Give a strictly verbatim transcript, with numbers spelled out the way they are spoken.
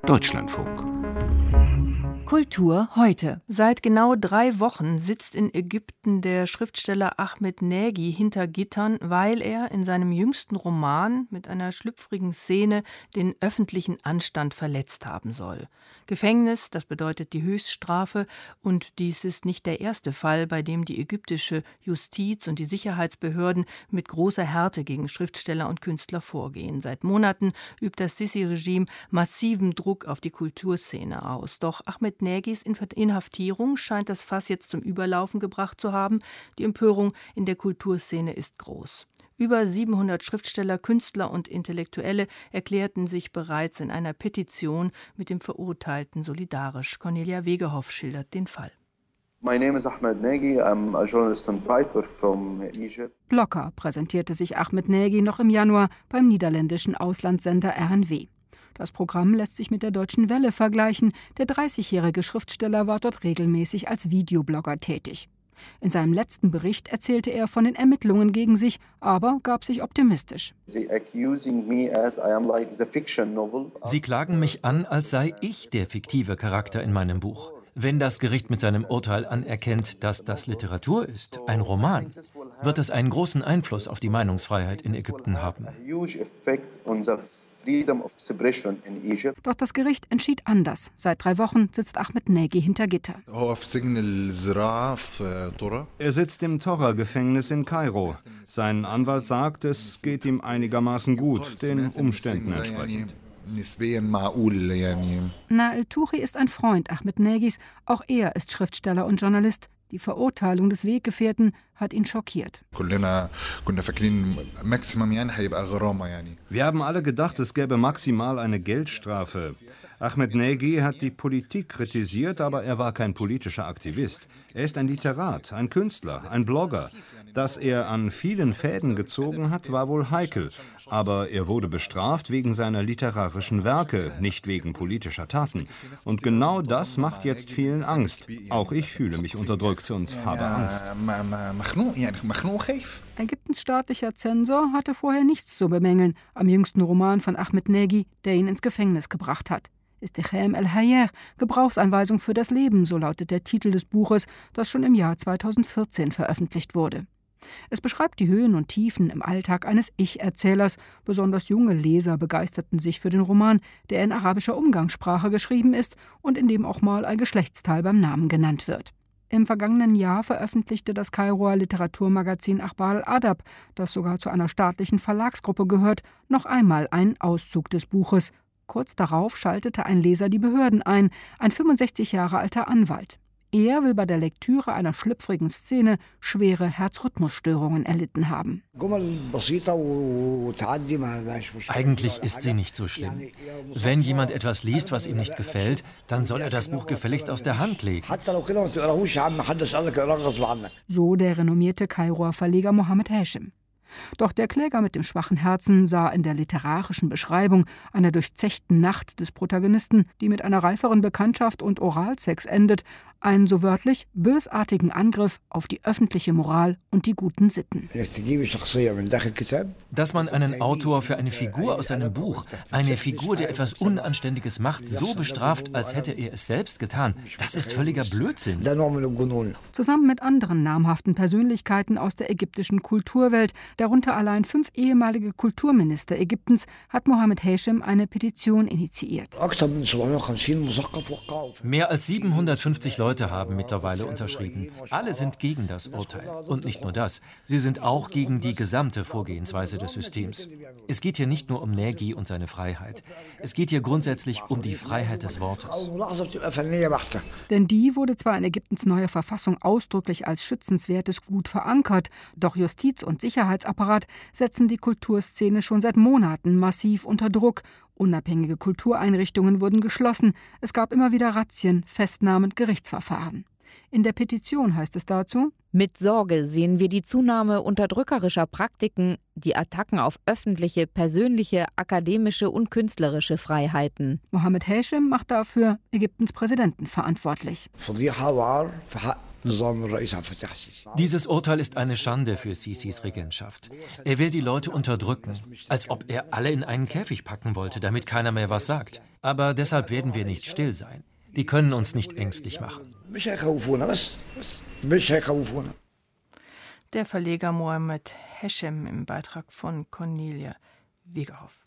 Deutschlandfunk. Kultur heute. Seit genau drei Wochen sitzt in Ägypten der Schriftsteller Ahmed Nagy hinter Gittern, weil er in seinem jüngsten Roman mit einer schlüpfrigen Szene den öffentlichen Anstand verletzt haben soll. Gefängnis, das bedeutet die Höchststrafe, und dies ist nicht der erste Fall, bei dem die ägyptische Justiz und die Sicherheitsbehörden mit großer Härte gegen Schriftsteller und Künstler vorgehen. Seit Monaten übt das Sisi-Regime massiven Druck auf die Kulturszene aus. Doch Ahmed Nagys Inhaftierung scheint das Fass jetzt zum Überlaufen gebracht zu haben. Die Empörung in der Kulturszene ist groß. Über siebenhundert Schriftsteller, Künstler und Intellektuelle erklärten sich bereits in einer Petition mit dem Verurteilten solidarisch. Cornelia Wegehoff schildert den Fall. My name is Ahmed Nagy. I'm a journalist and writer from Egypt. Locker präsentierte sich Ahmed Nagy noch im Januar beim niederländischen Auslandssender R N W. Das Programm lässt sich mit der Deutschen Welle vergleichen. Der dreißigjährige Schriftsteller war dort regelmäßig als Videoblogger tätig. In seinem letzten Bericht erzählte er von den Ermittlungen gegen sich, aber gab sich optimistisch. Sie klagen mich an, als sei ich der fiktive Charakter in meinem Buch. Wenn das Gericht mit seinem Urteil anerkennt, dass das Literatur ist, ein Roman, wird es einen großen Einfluss auf die Meinungsfreiheit in Ägypten haben. Doch das Gericht entschied anders. Seit drei Wochen sitzt Ahmed Nagy hinter Gitter. Er sitzt im Torra-Gefängnis in Kairo. Sein Anwalt sagt, es geht ihm einigermaßen gut, den Umständen entsprechend. Nael Touhi ist ein Freund Ahmed Nagys. Auch er ist Schriftsteller und Journalist. Die Verurteilung des Weggefährten hat ihn schockiert. Wir haben alle gedacht, es gäbe maximal eine Geldstrafe. Ahmed Nagy hat die Politik kritisiert, aber er war kein politischer Aktivist. Er ist ein Literat, ein Künstler, ein Blogger. Dass er an vielen Fäden gezogen hat, war wohl heikel. Aber er wurde bestraft wegen seiner literarischen Werke, nicht wegen politischer Taten. Und genau das macht jetzt vielen Angst. Auch ich fühle mich unterdrückt und habe Angst. Ägyptens staatlicher Zensor hatte vorher nichts zu bemängeln am jüngsten Roman von Ahmed Nagy, der ihn ins Gefängnis gebracht hat. Istichem el-Hayr, Gebrauchsanweisung für das Leben, so lautet der Titel des Buches, das schon im Jahr zweitausendvierzehn veröffentlicht wurde. Es beschreibt die Höhen und Tiefen im Alltag eines Ich-Erzählers. Besonders junge Leser begeisterten sich für den Roman, der in arabischer Umgangssprache geschrieben ist und in dem auch mal ein Geschlechtsteil beim Namen genannt wird. Im vergangenen Jahr veröffentlichte das Kairoer Literaturmagazin Akhbar al-Adab, das sogar zu einer staatlichen Verlagsgruppe gehört, noch einmal einen Auszug des Buches. Kurz darauf schaltete ein Leser die Behörden ein, ein fünfundsechzig Jahre alter Anwalt. Er will bei der Lektüre einer schlüpfrigen Szene schwere Herzrhythmusstörungen erlitten haben. Eigentlich ist sie nicht so schlimm. Wenn jemand etwas liest, was ihm nicht gefällt, dann soll er das Buch gefälligst aus der Hand legen. So der renommierte Kairoer Verleger Mohammed Hashim. Doch der Kläger mit dem schwachen Herzen sah in der literarischen Beschreibung einer durchzechten Nacht des Protagonisten, die mit einer reiferen Bekanntschaft und Oralsex endet, einen so wörtlich bösartigen Angriff auf die öffentliche Moral und die guten Sitten. Dass man einen Autor für eine Figur aus seinem Buch, eine Figur, die etwas Unanständiges macht, so bestraft, als hätte er es selbst getan, das ist völliger Blödsinn. Zusammen mit anderen namhaften Persönlichkeiten aus der ägyptischen Kulturwelt, darunter allein fünf ehemalige Kulturminister Ägyptens, hat Mohammed Hashim eine Petition initiiert. Mehr als siebenhundertfünfzig Leute haben mittlerweile unterschrieben. Alle sind gegen das Urteil. Und nicht nur das, sie sind auch gegen die gesamte Vorgehensweise des Systems. Es geht hier nicht nur um Nagy und seine Freiheit. Es geht hier grundsätzlich um die Freiheit des Wortes. Denn die wurde zwar in Ägyptens neuer Verfassung ausdrücklich als schützenswertes Gut verankert, doch Justiz und Sicherheitsapparat setzen die Kulturszene schon seit Monaten massiv unter Druck. Unabhängige Kultureinrichtungen wurden geschlossen. Es gab immer wieder Razzien, Festnahmen, Gerichtsverfahren. In der Petition heißt es dazu: Mit Sorge sehen wir die Zunahme unterdrückerischer Praktiken, die Attacken auf öffentliche, persönliche, akademische und künstlerische Freiheiten. Mohammed Hashim macht dafür Ägyptens Präsidenten verantwortlich. Dieses Urteil ist eine Schande für Sisis Regentschaft. Er will die Leute unterdrücken, als ob er alle in einen Käfig packen wollte, damit keiner mehr was sagt. Aber deshalb werden wir nicht still sein. Die können uns nicht ängstlich machen. Der Verleger Mohammed Heshem im Beitrag von Cornelia Wegerhoff.